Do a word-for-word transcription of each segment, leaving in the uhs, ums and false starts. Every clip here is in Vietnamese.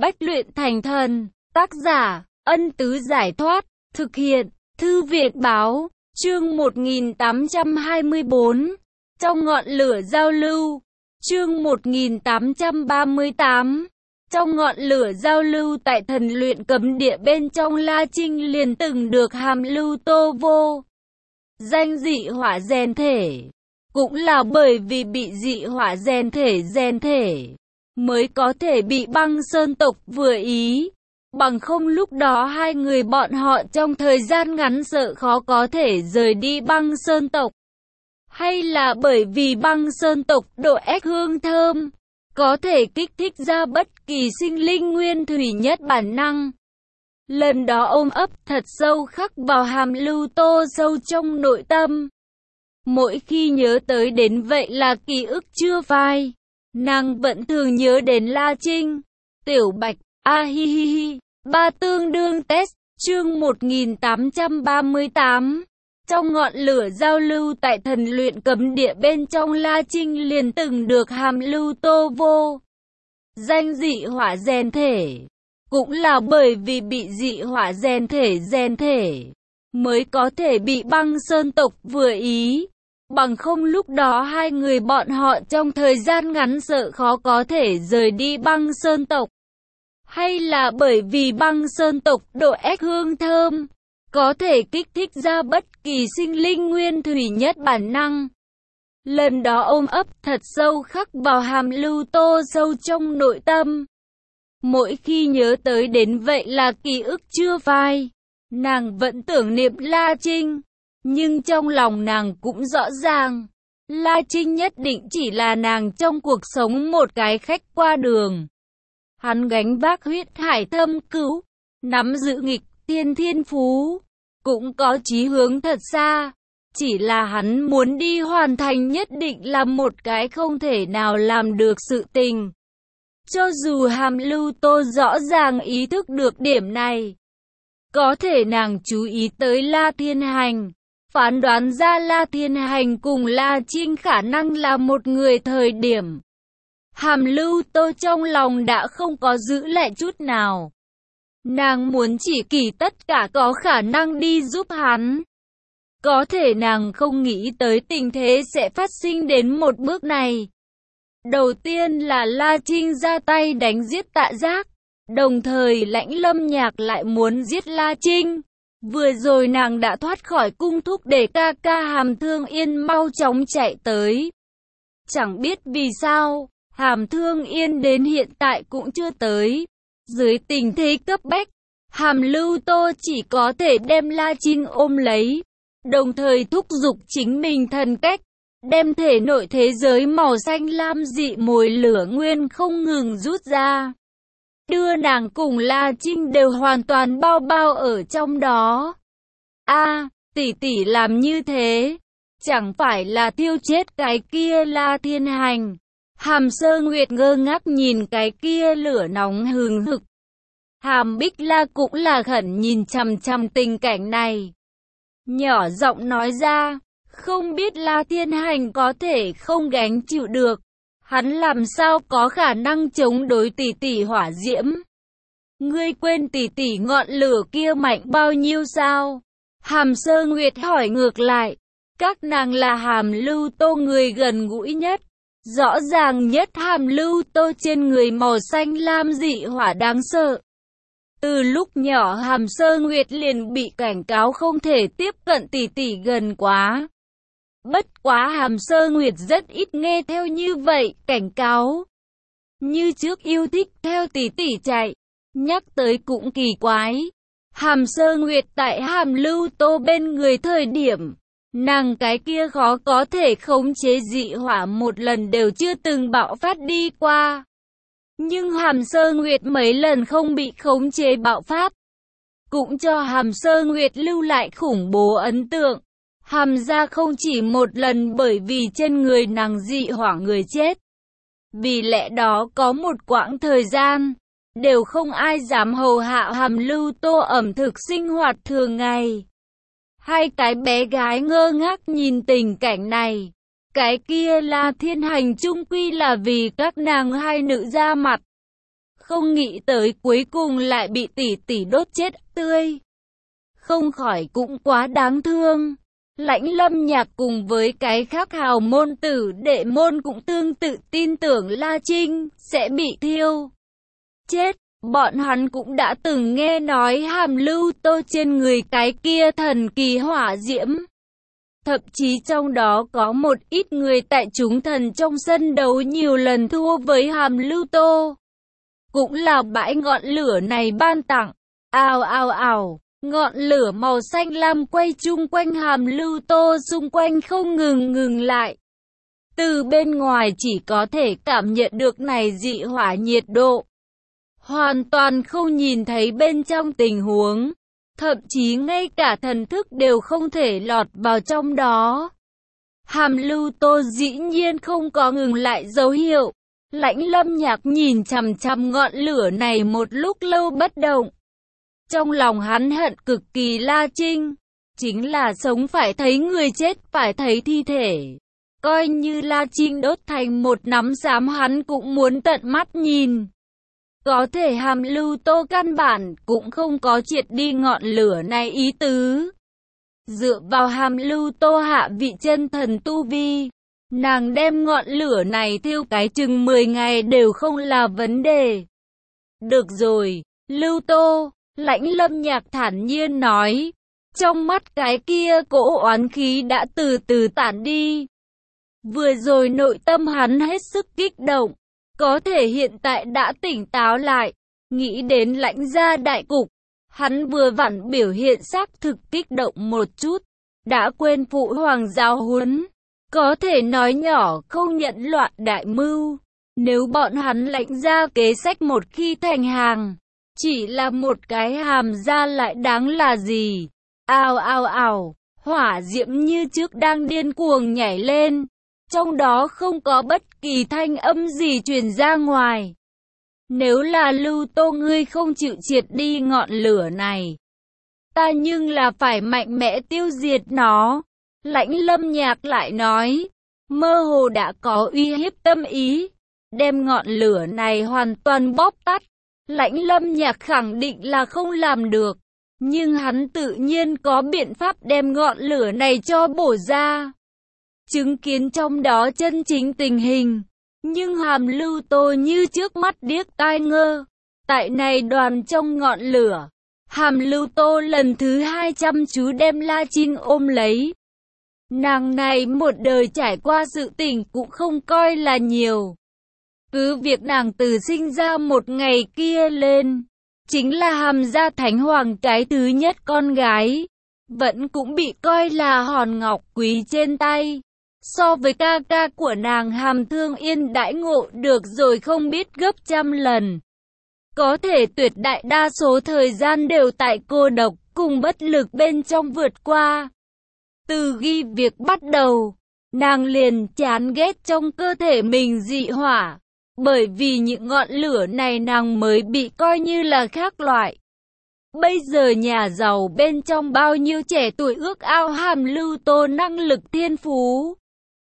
Bách luyện thành thần. Tác giả, Ân Tứ Giải Thoát. Thực hiện, Thư viện Báo. Chương một nghìn tám trăm hai mươi tư. Trong ngọn lửa giao lưu. Chương một nghìn tám trăm ba mươi tám. Trong ngọn lửa giao lưu tại thần luyện cấm địa bên trong, La Trinh liền từng được hàm lưu tô vô danh dị hỏa rèn thể. Cũng là bởi vì bị dị hỏa rèn thể rèn thể mới có thể bị băng sơn tộc vừa ý. Bằng không lúc đó hai người bọn họ trong thời gian ngắn sợ khó có thể rời đi băng sơn tộc. Hay là bởi vì băng sơn tộc độ ếch hương thơm có thể kích thích ra bất kỳ sinh linh nguyên thủy nhất bản năng. Lần đó ôm ấp thật sâu khắc vào hàm lưu tô sâu trong nội tâm. Mỗi khi nhớ tới đến vậy là ký ức chưa phai, nàng vẫn thường nhớ đến La Trinh. Tiểu Bạch, a hi hi hi, ba tương đương test. Chương một nghìn tám trăm ba mươi tám. Trong ngọn lửa giao lưu tại thần luyện cấm địa bên trong, La Trinh liền từng được hàm lưu tô vô danh dị hỏa rèn thể. Cũng là bởi vì bị dị hỏa rèn thể rèn thể mới có thể bị băng sơn tộc vừa ý. Bằng không lúc đó hai người bọn họ trong thời gian ngắn sợ khó có thể rời đi băng sơn tộc. Hay là bởi vì băng sơn tộc độ ếch hương thơm có thể kích thích ra bất kỳ sinh linh nguyên thủy nhất bản năng. Lần đó ôm ấp thật sâu khắc vào hàm lưu tô sâu trong nội tâm. Mỗi khi nhớ tới đến vậy là ký ức chưa phai, nàng vẫn tưởng niệm La Trinh. Nhưng trong lòng nàng cũng rõ ràng, La Trinh nhất định chỉ là nàng trong cuộc sống một cái khách qua đường. Hắn gánh vác huyết hải thâm cứu, nắm giữ nghịch thiên thiên phú, cũng có chí hướng thật xa. Chỉ là hắn muốn đi hoàn thành nhất định là một cái không thể nào làm được sự tình. Cho dù hàm lưu tô rõ ràng ý thức được điểm này, có thể nàng chú ý tới La Thiên Hành, phán đoán ra La Thiên Hành cùng La Trinh khả năng là một người thời điểm. Hàm lưu tô trong lòng đã không có giữ lại chút nào. Nàng muốn chỉ kỳ tất cả có khả năng đi giúp hắn. Có thể nàng không nghĩ tới tình thế sẽ phát sinh đến một bước này. Đầu tiên là La Trinh ra tay đánh giết Tạ Giác, đồng thời Lãnh Lâm Nhạc lại muốn giết La Trinh. Vừa rồi nàng đã thoát khỏi cung thúc để ca ca Hàm Thương Yên mau chóng chạy tới. Chẳng biết vì sao, Hàm Thương Yên đến hiện tại cũng chưa tới. Dưới tình thế cấp bách, Hàm Lưu Tô chỉ có thể đem La Trinh ôm lấy, đồng thời thúc giục chính mình thần cách, đem thể nội thế giới màu xanh lam dị mùi lửa nguyên không ngừng rút ra, đưa nàng cùng La Trinh đều hoàn toàn bao bao ở trong đó. A, tỷ tỷ làm như thế, chẳng phải là thiêu chết cái kia La Thiên Hành. Hàm Sơ Nguyệt ngơ ngác nhìn cái kia lửa nóng hừng hực. Hàm Bích La cũng là khẩn nhìn chằm chằm tình cảnh này, nhỏ giọng nói ra, không biết La Thiên Hành có thể không gánh chịu được, hắn làm sao có khả năng chống đối tỷ tỷ hỏa diễm. Ngươi quên tỷ tỷ ngọn lửa kia mạnh bao nhiêu sao? Hàm Sơ Nguyệt hỏi ngược lại. Các nàng là Hàm Lưu Tô người gần gũi nhất, rõ ràng nhất Hàm Lưu Tô trên người màu xanh lam dị hỏa đáng sợ. Từ lúc nhỏ Hàm Sơ Nguyệt liền bị cảnh cáo không thể tiếp cận tỷ tỷ gần quá. Bất quá Hàm Sơ Nguyệt rất ít nghe theo như vậy cảnh cáo. Như trước yêu thích theo tỷ tỷ chạy. Nhắc tới cũng kỳ quái. Hàm Sơ Nguyệt tại Hàm Lưu Tô bên người thời điểm, nàng cái kia khó có thể khống chế dị hỏa một lần đều chưa từng bạo phát đi qua. Nhưng Hàm Sơ Nguyệt mấy lần không bị khống chế bạo phát, cũng cho Hàm Sơ Nguyệt lưu lại khủng bố ấn tượng. Hàm gia không chỉ một lần bởi vì trên người nàng dị hỏa người chết. Vì lẽ đó có một quãng thời gian, đều không ai dám hầu hạ Hàm Lưu Tô ẩm thực sinh hoạt thường ngày. Hai cái bé gái ngơ ngác nhìn tình cảnh này. Cái kia La Thiên Hành chung quy là vì các nàng hai nữ ra mặt. không nghĩ tới cuối cùng lại bị tỷ tỷ đốt chết tươi. Không khỏi cũng quá đáng thương. Lãnh Lâm Nhạc cùng với cái khác hào môn tử đệ môn cũng tương tự tin tưởng La Trinh sẽ bị thiêu chết. Bọn hắn cũng đã từng nghe nói Hàm Lưu Tô trên người cái kia thần kỳ hỏa diễm. Thậm chí trong đó có một ít người tại chúng thần trong sân đấu nhiều lần thua với Hàm Lưu Tô. Cũng là bãi ngọn lửa này ban tặng. Ào ào ào, ngọn lửa màu xanh lam quay chung quanh Hàm Lưu Tô xung quanh không ngừng ngừng lại. Từ bên ngoài chỉ có thể cảm nhận được này dị hỏa nhiệt độ. Hoàn toàn không nhìn thấy bên trong tình huống. Thậm chí ngay cả thần thức đều không thể lọt vào trong đó. Hàm Lưu Tô dĩ nhiên không có ngừng lại dấu hiệu. Lãnh Lâm Nhạc nhìn chằm chằm ngọn lửa này một lúc lâu bất động. Trong lòng hắn hận cực kỳ La Trinh. Chính là sống phải thấy người chết phải thấy thi thể. Coi như La Trinh đốt thành một nắm xám hắn cũng muốn tận mắt nhìn. Có thể Hàm Lưu Tô căn bản cũng không có triệt đi ngọn lửa này ý tứ. Dựa vào Hàm Lưu Tô hạ vị chân thần tu vi, nàng đem ngọn lửa này thiêu cái chừng mười ngày đều không là vấn đề. Được rồi, Lưu Tô, Lãnh Lâm Nhạc thản nhiên nói. Trong mắt cái kia cỗ oán khí đã từ từ tản đi. Vừa rồi nội tâm hắn hết sức kích động. Có thể hiện tại đã tỉnh táo lại, nghĩ đến Lãnh gia đại cục, hắn vừa vặn biểu hiện xác thực kích động một chút, đã quên phụ hoàng giáo huấn, có thể nói nhỏ không nhận loạn đại mưu, nếu bọn hắn Lãnh gia kế sách một khi thành hàng, chỉ là một cái Hàm gia lại đáng là gì, ào ào ào, hỏa diễm như trước đang điên cuồng nhảy lên. Trong đó không có bất kỳ thanh âm gì truyền ra ngoài. Nếu là Lưu Tô ngươi không chịu triệt đi ngọn lửa này, ta nhưng là phải mạnh mẽ tiêu diệt nó. Lãnh Lâm Nhạc lại nói, mơ hồ đã có uy hiếp tâm ý, đem ngọn lửa này hoàn toàn bóp tắt. Lãnh Lâm Nhạc khẳng định là không làm được, nhưng hắn tự nhiên có biện pháp đem ngọn lửa này cho bổ ra. Chứng kiến trong đó chân chính tình hình, nhưng Hàm Lưu Tô như trước mắt điếc tai ngơ. Tại này đoàn trong ngọn lửa, Hàm Lưu Tô lần thứ hai chăm chú đem La Trinh ôm lấy. Nàng này một đời trải qua sự tình cũng không coi là nhiều. Cứ việc nàng từ sinh ra một ngày kia lên, chính là Hàm gia Thánh Hoàng cái thứ nhất con gái, vẫn cũng bị coi là hòn ngọc quý trên tay. So với ca ca của nàng Hàm Thương Yên đãi ngộ được rồi không biết gấp trăm lần. Có thể tuyệt đại đa số thời gian đều tại cô độc cùng bất lực bên trong vượt qua. Từ ghi việc bắt đầu, nàng liền chán ghét trong cơ thể mình dị hỏa. Bởi vì những ngọn lửa này nàng mới bị coi như là khác loại. Bây giờ nhà giàu bên trong bao nhiêu trẻ tuổi ước ao Hàm Lưu Tô năng lực thiên phú.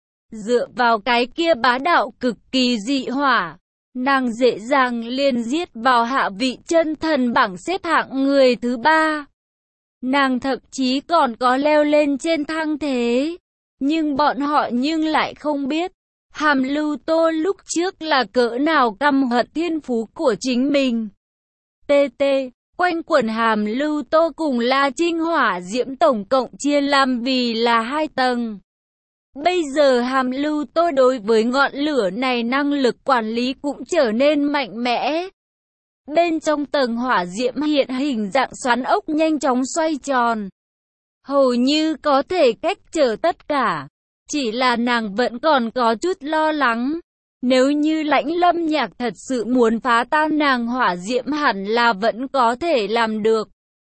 Dựa vào cái kia bá đạo cực kỳ dị hỏa, nàng dễ dàng liền giết vào hạ vị chân thần bảng xếp hạng người thứ ba. Nàng thậm chí còn có leo lên trên thang thế. Nhưng bọn họ nhưng lại không biết, Hàm Lưu Tô lúc trước là cỡ nào căm hận thiên phú của chính mình. tê tê, quanh quần Hàm Lưu Tô cùng La Trinh hỏa diễm tổng cộng chia làm vì là hai tầng. Bây giờ Hàm Lưu Tô đối với ngọn lửa này năng lực quản lý cũng trở nên mạnh mẽ. Bên trong tầng hỏa diễm hiện hình dạng xoắn ốc nhanh chóng xoay tròn. Hầu như có thể cách trở tất cả. Chỉ là nàng vẫn còn có chút lo lắng. Nếu như Lãnh Lâm Nhạc thật sự muốn phá tan nàng hỏa diễm hẳn là vẫn có thể làm được.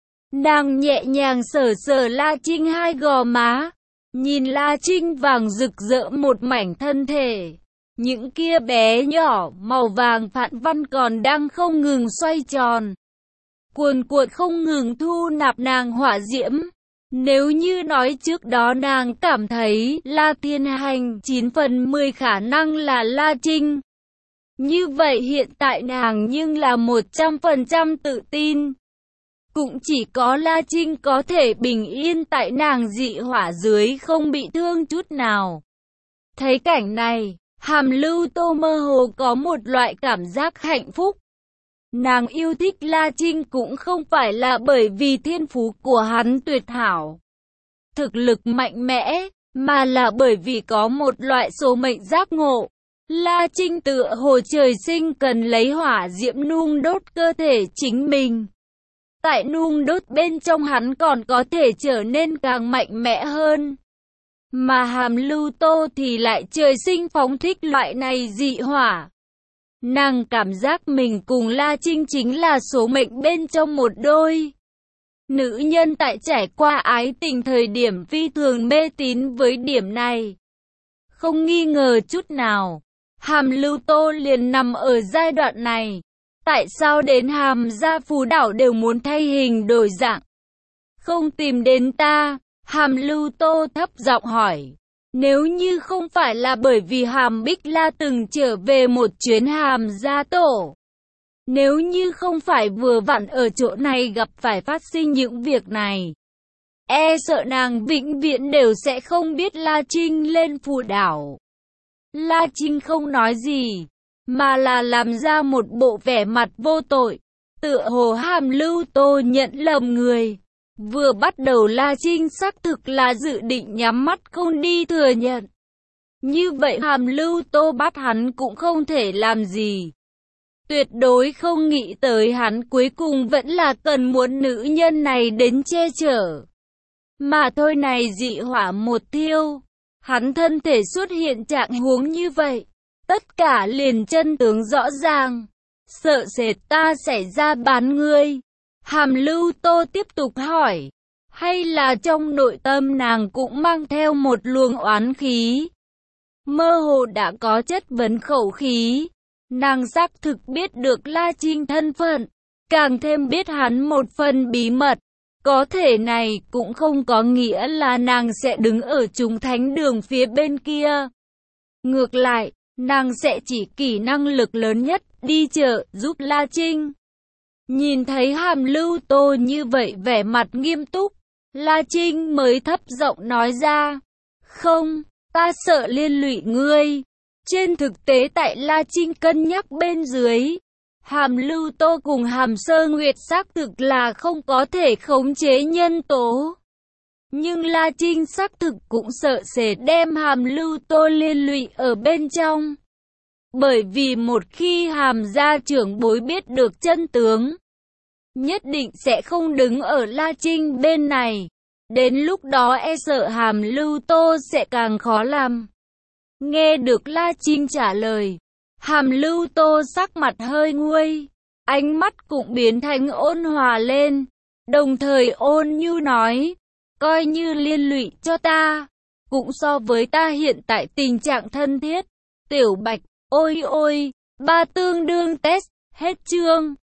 Nàng nhẹ nhàng sờ sờ La Trinh hai gò má. Nhìn La Trinh vàng rực rỡ một mảnh thân thể. Những kia bé nhỏ màu vàng phản văn còn đang không ngừng xoay tròn. Cuồn cuộn không ngừng thu nạp nàng hỏa diễm. Nếu như nói trước đó nàng cảm thấy La Thiên Hành chín phần mười khả năng là La Trinh. Như vậy hiện tại nàng nhưng là một trăm phần trăm tự tin. Cũng chỉ có La Trinh có thể bình yên tại nàng dị hỏa dưới không bị thương chút nào. Thấy cảnh này, Hàm Lưu Tô mơ hồ có một loại cảm giác hạnh phúc. Nàng yêu thích La Trinh cũng không phải là bởi vì thiên phú của hắn tuyệt hảo, thực lực mạnh mẽ, mà là bởi vì có một loại số mệnh giác ngộ. La Trinh tựa hồ trời sinh cần lấy hỏa diễm nung đốt cơ thể chính mình. Tại nung đốt bên trong hắn còn có thể trở nên càng mạnh mẽ hơn. Mà Hàm Lưu Tô thì lại trời sinh phóng thích loại này dị hỏa. Nàng cảm giác mình cùng La Trinh chính là số mệnh bên trong một đôi. Nữ nhân tại trải qua ái tình thời điểm phi thường mê tín với điểm này. Không nghi ngờ chút nào, Hàm Lưu Tô liền nằm ở giai đoạn này. Tại sao đến Hàm gia Phú Đảo đều muốn thay hình đổi dạng? Không tìm đến ta? Hàm Lưu Tô thấp giọng hỏi. Nếu như không phải là bởi vì Hàm Bích La từng trở về một chuyến Hàm gia tổ. Nếu như không phải vừa vặn ở chỗ này gặp phải phát sinh những việc này. E sợ nàng vĩnh viễn đều sẽ không biết La Trinh lên Phú Đảo. La Trinh không nói gì, mà là làm ra một bộ vẻ mặt vô tội. Tựa hồ Hàm Lưu Tô nhận lầm người. Vừa bắt đầu La Trinh xác thực là dự định nhắm mắt không đi thừa nhận. Như vậy Hàm Lưu Tô bắt hắn cũng không thể làm gì. Tuyệt đối không nghĩ tới hắn cuối cùng vẫn là cần muốn nữ nhân này đến che chở. Mà thôi này dị hỏa một thiêu, hắn thân thể xuất hiện trạng huống như vậy. Tất cả liền chân tướng rõ ràng. Sợ sệt ta xảy ra bán ngươi. Hàm Lưu Tô tiếp tục hỏi. Hay là trong nội tâm nàng cũng mang theo một luồng oán khí. Mơ hồ đã có chất vấn khẩu khí. Nàng xác thực biết được La Trinh thân phận. Càng thêm biết hắn một phần bí mật. Có thể này cũng không có nghĩa là nàng sẽ đứng ở chúng thánh đường phía bên kia. Ngược lại, nàng sẽ chỉ kỹ năng lực lớn nhất đi chợ giúp La Trinh. Nhìn thấy Hàm Lưu Tô như vậy vẻ mặt nghiêm túc, La Trinh mới thấp giọng nói ra. Không, ta sợ liên lụy ngươi. Trên thực tế tại La Trinh cân nhắc bên dưới, Hàm Lưu Tô cùng Hàm Sơ Nguyệt xác thực là không có thể khống chế nhân tố. Nhưng La Trinh xác thực cũng sợ sẽ đem Hàm Lưu Tô liên lụy ở bên trong. Bởi vì một khi Hàm gia trưởng bối biết được chân tướng, nhất định sẽ không đứng ở La Trinh bên này. Đến lúc đó e sợ Hàm Lưu Tô sẽ càng khó làm. Nghe được La Trinh trả lời, Hàm Lưu Tô sắc mặt hơi nguôi, ánh mắt cũng biến thành ôn hòa lên, đồng thời ôn nhu nói, coi như liên lụy cho ta, cũng so với ta hiện tại tình trạng thân thiết. Tiểu Bạch, ôi ôi, ba tương đương test, hết chương.